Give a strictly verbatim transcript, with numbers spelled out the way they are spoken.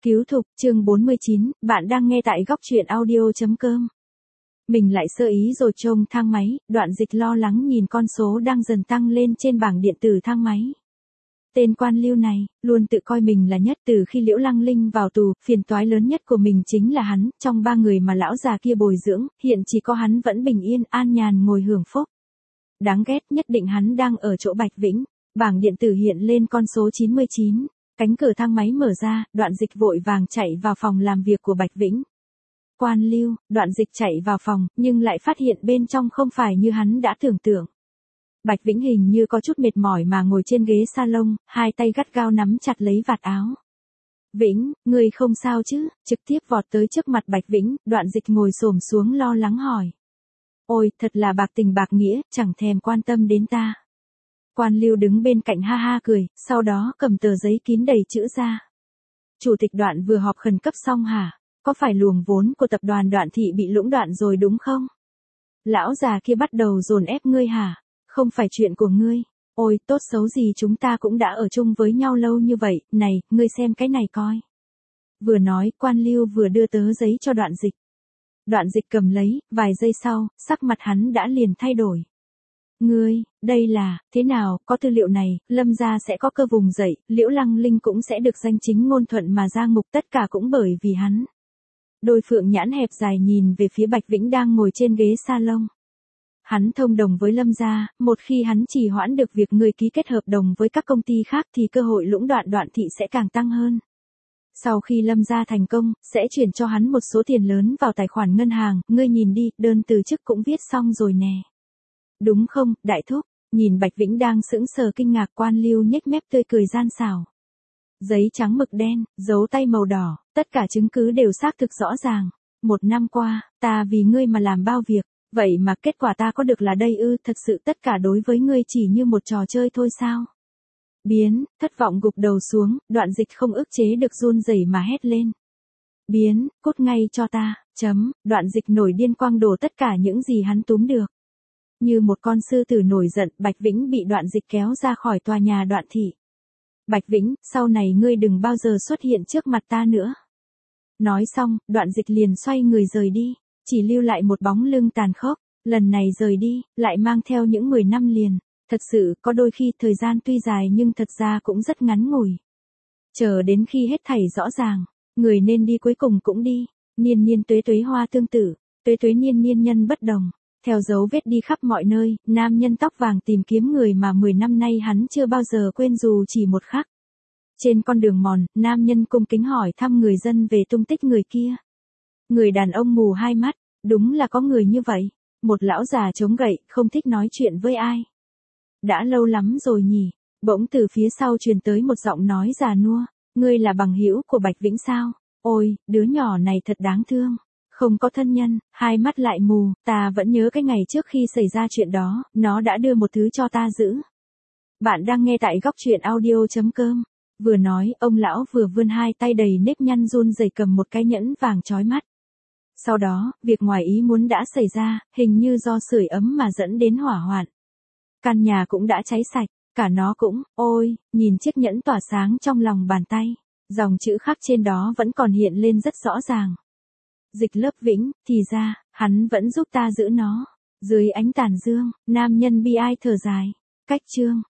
Cứu thục, chương bốn mươi chín, bạn đang nghe tại góc truyện audio chấm com. Mình lại sơ ý rồi trông thang máy, Đoạn Dịch lo lắng nhìn con số đang dần tăng lên trên bảng điện tử thang máy. Tên quan Lưu này, luôn tự coi mình là nhất từ khi Liễu Lăng Linh vào tù, phiền toái lớn nhất của mình chính là hắn, trong ba người mà lão già kia bồi dưỡng, hiện chỉ có hắn vẫn bình yên, an nhàn ngồi hưởng phúc. Đáng ghét, nhất định hắn đang ở chỗ Bạch Vĩnh. Bảng điện tử hiện lên con số chín mươi chín. Cánh cửa thang máy mở ra, Đoạn Dịch vội vàng chạy vào phòng làm việc của Bạch Vĩnh. Quan Lưu, Đoạn Dịch chạy vào phòng, nhưng lại phát hiện bên trong không phải như hắn đã tưởng tượng. Bạch Vĩnh hình như có chút mệt mỏi mà ngồi trên ghế salon, hai tay gắt gao nắm chặt lấy vạt áo. Vĩnh, ngươi không sao chứ? Trực tiếp vọt tới trước mặt Bạch Vĩnh, Đoạn Dịch ngồi xổm xuống lo lắng hỏi. Ôi, thật là bạc tình bạc nghĩa, chẳng thèm quan tâm đến ta. Quan Lưu đứng bên cạnh ha ha cười, sau đó cầm tờ giấy kín đầy chữ ra. Chủ tịch Đoạn vừa họp khẩn cấp xong hả? Có phải luồng vốn của tập đoàn Đoạn Thị bị lũng đoạn rồi đúng không? Lão già kia bắt đầu dồn ép ngươi hả? Không phải chuyện của ngươi. Ôi, tốt xấu gì chúng ta cũng đã ở chung với nhau lâu như vậy, này, ngươi xem cái này coi. Vừa nói, Quan Lưu vừa đưa tờ giấy cho Đoạn Dịch. Đoạn Dịch cầm lấy, vài giây sau, sắc mặt hắn đã liền thay đổi. Ngươi, đây là, thế nào, có tư liệu này, Lâm gia sẽ có cơ vùng dậy, Liễu Lăng Linh cũng sẽ được danh chính ngôn thuận mà ra ngục, tất cả cũng bởi vì hắn. Đôi phượng nhãn hẹp dài nhìn về phía Bạch Vĩnh đang ngồi trên ghế salon. Hắn thông đồng với Lâm gia, một khi hắn trì hoãn được việc người ký kết hợp đồng với các công ty khác thì cơ hội lũng đoạn Đoạn Thị sẽ càng tăng hơn. Sau khi Lâm gia thành công, sẽ chuyển cho hắn một số tiền lớn vào tài khoản ngân hàng, ngươi nhìn đi, đơn từ chức cũng viết xong rồi nè. Đúng không, đại thúc? Nhìn Bạch Vĩnh đang sững sờ kinh ngạc, Quan Lưu nhếch mép tươi cười gian xảo. Giấy trắng mực đen, dấu tay màu đỏ, tất cả chứng cứ đều xác thực rõ ràng. Một năm qua, ta vì ngươi mà làm bao việc, vậy mà kết quả ta có được là đây ư? Thật sự tất cả đối với ngươi chỉ như một trò chơi thôi sao? Biến, thất vọng gục đầu xuống, Đoạn Dịch không ức chế được run rẩy mà hét lên. Biến, cút ngay cho ta, chấm, Đoạn Dịch nổi điên quang đổ tất cả những gì hắn túm được. Như một con sư tử nổi giận, Bạch Vĩnh bị Đoạn Dịch kéo ra khỏi tòa nhà Đoạn Thị. Bạch Vĩnh, sau này ngươi đừng bao giờ xuất hiện trước mặt ta nữa. Nói xong, Đoạn Dịch liền xoay người rời đi, chỉ lưu lại một bóng lưng tàn khốc, lần này rời đi, lại mang theo những mười năm liền. Thật sự, có đôi khi thời gian tuy dài nhưng thật ra cũng rất ngắn ngủi. Chờ đến khi hết thảy rõ ràng, người nên đi cuối cùng cũng đi, niên niên tuế tuế hoa tương tự, tuế tuế niên niên nhân bất đồng. Theo dấu vết đi khắp mọi nơi, nam nhân tóc vàng tìm kiếm người mà mười năm nay hắn chưa bao giờ quên dù chỉ một khắc. Trên con đường mòn, nam nhân cung kính hỏi thăm người dân về tung tích người kia. Người đàn ông mù hai mắt, đúng là có người như vậy. Một lão già chống gậy, không thích nói chuyện với ai. Đã lâu lắm rồi nhỉ, bỗng từ phía sau truyền tới một giọng nói già nua. Ngươi là bằng hữu của Bạch Vĩnh sao? Ôi, đứa nhỏ này thật đáng thương. Không có thân nhân, hai mắt lại mù, ta vẫn nhớ cái ngày trước khi xảy ra chuyện đó, nó đã đưa một thứ cho ta giữ. Bạn đang nghe tại góc truyện audio chấm com. Vừa nói, ông lão vừa vươn hai tay đầy nếp nhăn run rẩy cầm một cái nhẫn vàng chói mắt. Sau đó, việc ngoài ý muốn đã xảy ra, hình như do sưởi ấm mà dẫn đến hỏa hoạn. Căn nhà cũng đã cháy sạch, cả nó cũng, ôi, nhìn chiếc nhẫn tỏa sáng trong lòng bàn tay, dòng chữ khắc trên đó vẫn còn hiện lên rất rõ ràng. Dịch Lớp Vĩnh, thì ra, hắn vẫn giúp ta giữ nó. Dưới ánh tàn dương, nam nhân bi ai thở dài. Cách chương.